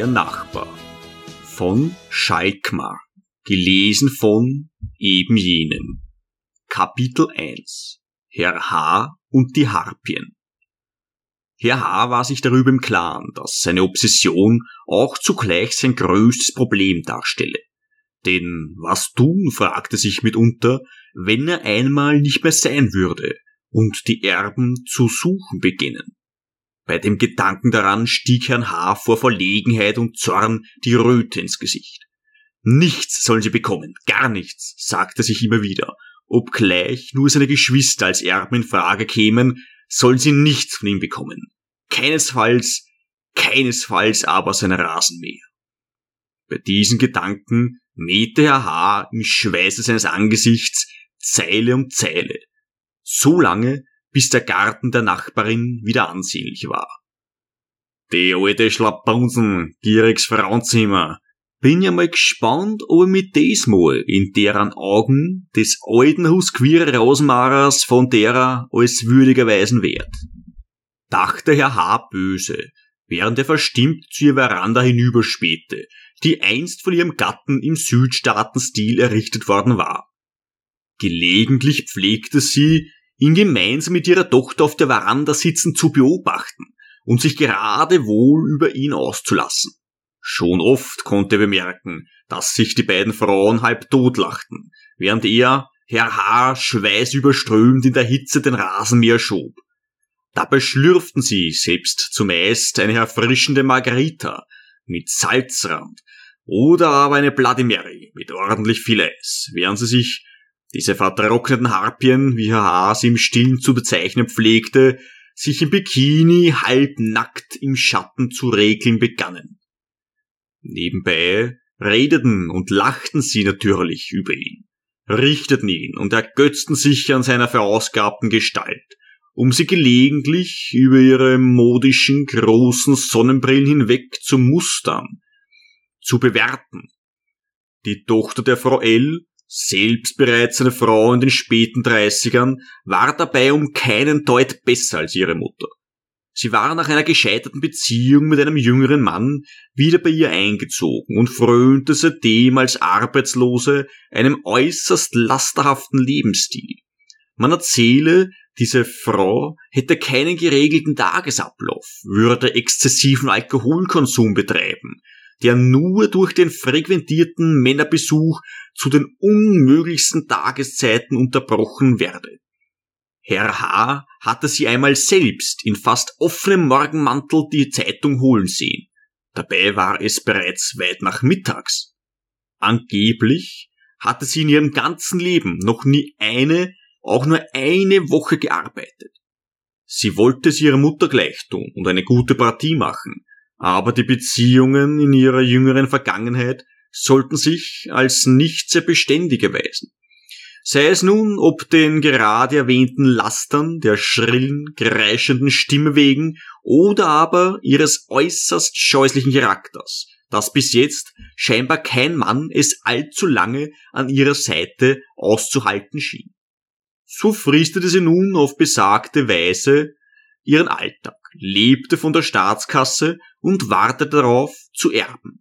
Der Nachbar von Schalkmar, gelesen von eben jenem. Kapitel 1 Herr H. und die Harpyen. Herr H. war sich darüber im Klaren, dass seine Obsession auch zugleich sein größtes Problem darstelle. Denn was tun, fragte sich mitunter, wenn er einmal nicht mehr sein würde und die Erben zu suchen beginnen. Bei dem Gedanken daran stieg Herrn H. vor Verlegenheit und Zorn die Röte ins Gesicht. Nichts sollen sie bekommen, gar nichts, sagte er sich immer wieder. Obgleich nur seine Geschwister als Erben in Frage kämen, sollen sie nichts von ihm bekommen. Keinesfalls aber sein Rasenmäher. Bei diesen Gedanken nähte Herr H. im Schweiße seines Angesichts Zeile um Zeile, so lange, bis der Garten der Nachbarin wieder ansehnlich war. Die alte Schlappunsen, gieriges Frauenzimmer. Bin ja mal gespannt, ob ich mit diesmal in deren Augen des alten Husquire Rosenmarers von derer als würdigerweisen wert, dachte Herr H. böse, während er verstimmt zu ihrer Veranda hinüberspähte, die einst von ihrem Gatten im Südstaatenstil errichtet worden war. Gelegentlich pflegte sie, ihn gemeinsam mit ihrer Tochter auf der Veranda sitzend zu beobachten und sich gerade wohl über ihn auszulassen. Schon oft konnte er bemerken, dass sich die beiden Frauen halb totlachten, während er, Herr H., schweißüberströmt in der Hitze den Rasenmäher schob. Dabei schlürften sie selbst zumeist eine erfrischende Margarita mit Salzrand oder aber eine Bloody Mary mit ordentlich viel Eis, während sie sich, diese vertrockneten Harpyen, wie Herr H. sie im Stillen zu bezeichnen pflegte, sich im Bikini halbnackt im Schatten zu regeln begannen. Nebenbei redeten und lachten sie natürlich über ihn, richteten ihn und ergötzten sich an seiner verausgabten Gestalt, um sie gelegentlich über ihre modischen großen Sonnenbrillen hinweg zu mustern, zu bewerten. Die Tochter der Frau L., selbst bereits eine Frau in den späten 30ern, war dabei um keinen Deut besser als ihre Mutter. Sie war nach einer gescheiterten Beziehung mit einem jüngeren Mann wieder bei ihr eingezogen und frönte seitdem als Arbeitslose einem äußerst lasterhaften Lebensstil. Man erzähle, diese Frau hätte keinen geregelten Tagesablauf, würde exzessiven Alkoholkonsum betreiben, der nur durch den frequentierten Männerbesuch zu den unmöglichsten Tageszeiten unterbrochen werde. Herr H. hatte sie einmal selbst in fast offenem Morgenmantel die Zeitung holen sehen. Dabei war es bereits weit nach mittags. Angeblich hatte sie in ihrem ganzen Leben noch nie auch nur eine Woche gearbeitet. Sie wollte es ihrer Mutter gleich tun und eine gute Partie machen, aber die Beziehungen in ihrer jüngeren Vergangenheit sollten sich als nicht sehr beständig erweisen. Sei es nun ob den gerade erwähnten Lastern der schrillen, kreischenden Stimme wegen oder aber ihres äußerst scheußlichen Charakters, dass bis jetzt scheinbar kein Mann es allzu lange an ihrer Seite auszuhalten schien. So fristete sie nun auf besagte Weise ihren Alltag, lebte von der Staatskasse und wartete darauf zu erben.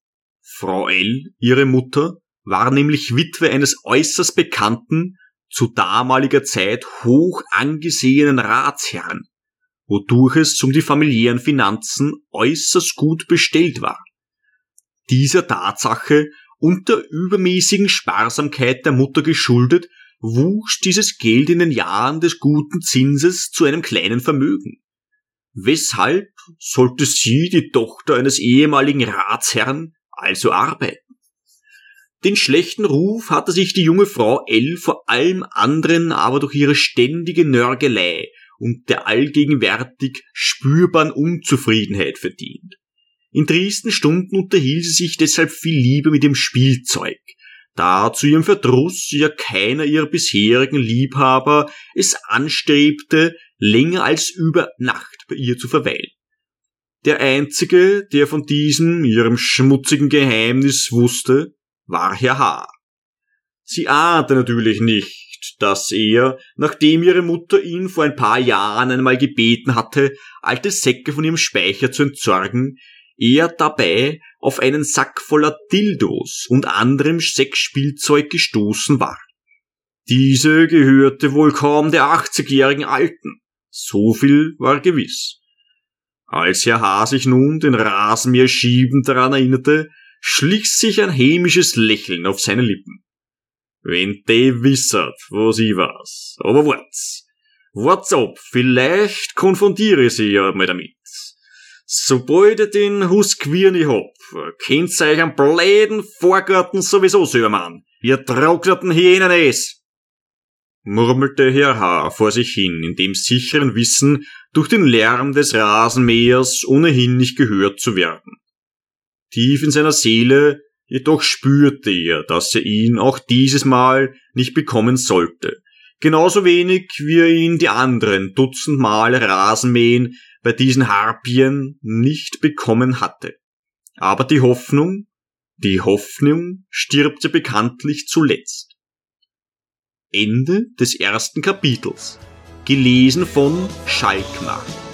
Frau L., ihre Mutter, war nämlich Witwe eines äußerst bekannten, zu damaliger Zeit hoch angesehenen Ratsherrn, wodurch es um die familiären Finanzen äußerst gut bestellt war. Dieser Tatsache und der übermäßigen Sparsamkeit der Mutter geschuldet, wuchs dieses Geld in den Jahren des guten Zinses zu einem kleinen Vermögen. Weshalb sollte sie, die Tochter eines ehemaligen Ratsherrn, also arbeiten? Den schlechten Ruf hatte sich die junge Frau L. vor allem anderen aber durch ihre ständige Nörgelei und der allgegenwärtig spürbaren Unzufriedenheit verdient. In tristen Stunden unterhielt sie sich deshalb viel lieber mit dem Spielzeug, da zu ihrem Verdruss ja keiner ihrer bisherigen Liebhaber es anstrebte, länger als über Nacht bei ihr zu verweilen. Der einzige, der von diesem ihrem schmutzigen Geheimnis wusste, war Herr H. Sie ahnte natürlich nicht, dass er, nachdem ihre Mutter ihn vor ein paar Jahren einmal gebeten hatte, alte Säcke von ihrem Speicher zu entsorgen, er dabei auf einen Sack voller Dildos und anderem Sexspielzeug gestoßen war. Diese gehörte wohl kaum der 80-jährigen Alten. So viel war gewiss. Als Herr H. sich nun den Rasenmäher schiebend daran erinnerte, schlich sich ein hämisches Lächeln auf seine Lippen. Wenn de wissert, was ich weiß. Aber wart's ab, vielleicht konfrontiere ich sie ja mal damit. Sobald ich den Husquirni hab, könnt's euch am bläden Vorgarten sowieso selber machen, ihr trocknerten Hyänen-Es, murmelte Herr H. vor sich hin, in dem sicheren Wissen, durch den Lärm des Rasenmähers ohnehin nicht gehört zu werden. Tief in seiner Seele jedoch spürte er, dass er ihn auch dieses Mal nicht bekommen sollte, genauso wenig wie er ihn die anderen Dutzendmal Rasenmähen bei diesen Harpien nicht bekommen hatte. Aber die Hoffnung stirbt ja bekanntlich zuletzt. Ende des ersten Kapitels. Gelesen von Schalkmar.